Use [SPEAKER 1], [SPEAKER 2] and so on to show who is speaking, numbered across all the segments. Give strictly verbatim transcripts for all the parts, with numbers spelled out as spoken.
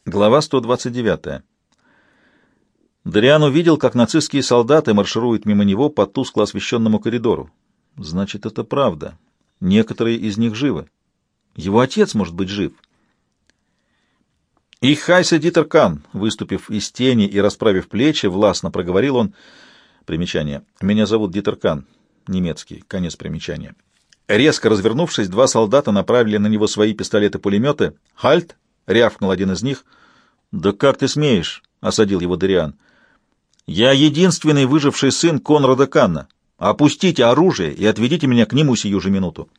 [SPEAKER 1] Глава сто двадцать девять. Дориан увидел, как нацистские солдаты маршируют мимо него по тускло освещенному коридору. Значит, это правда. Некоторые из них живы. Его отец может быть жив. «Ich heiße Дитер Кан», выступив из тени и расправив плечи, властно проговорил он. Примечание. «Меня зовут Дитер Кан». Немецкий. Конец примечания. Резко развернувшись, два солдата направили на него свои пистолеты-пулеметы. «Хальт!» — рявкнул один из них. «Да как ты смеешь?» — осадил его Дориан. «Я единственный выживший сын Конрада Канна. Опустите оружие и отведите меня к нему сию же минуту».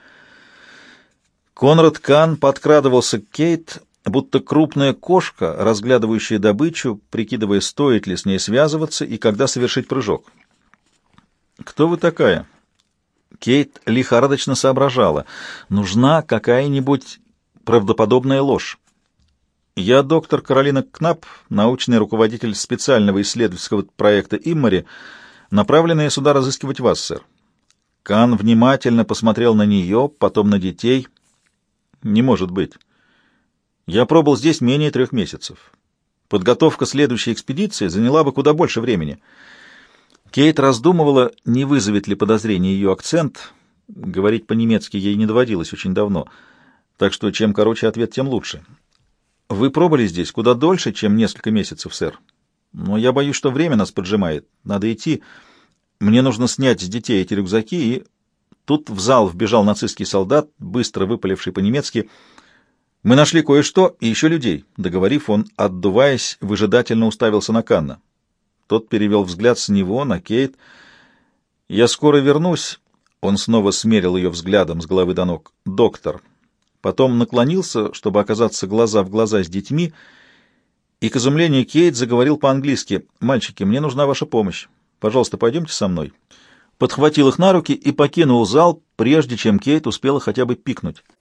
[SPEAKER 1] Конрад Кан подкрадывался к Кейт, будто крупная кошка, разглядывающая добычу, прикидывая, стоит ли с ней связываться и когда совершить прыжок. «Кто вы такая?» Кейт лихорадочно соображала. Нужна какая-нибудь правдоподобная ложь. «Я доктор Каролина Кнап, научный руководитель специального исследовательского проекта «Иммари», направленный сюда разыскивать вас, сэр». Кан внимательно посмотрел на нее, потом на детей. «Не может быть. Я пробыл здесь менее трех месяцев. Подготовка следующей экспедиции заняла бы куда больше времени». Кейт раздумывала, не вызовет ли подозрения ее акцент. Говорить по-немецки ей не доводилось очень давно, так что чем короче ответ, тем лучше. «Вы пробыли здесь куда дольше, чем несколько месяцев, сэр. Но я боюсь, что время нас поджимает. Надо идти. Мне нужно снять с детей эти рюкзаки». И тут в зал вбежал нацистский солдат, быстро выпаливший по-немецки. «Мы нашли кое-что и еще людей». Договорив, он, отдуваясь, выжидательно уставился на Канна. Тот перевел взгляд с него на Кейт. «Я скоро вернусь». Он снова смерил ее взглядом с головы до ног. «Доктор». Потом наклонился, чтобы оказаться глаза в глаза с детьми, и, к изумлению, Кейт заговорил по-английски. «Мальчики, мне нужна ваша помощь. Пожалуйста, пойдемте со мной». Подхватил их на руки и покинул зал, прежде чем Кейт успела хотя бы пикнуть.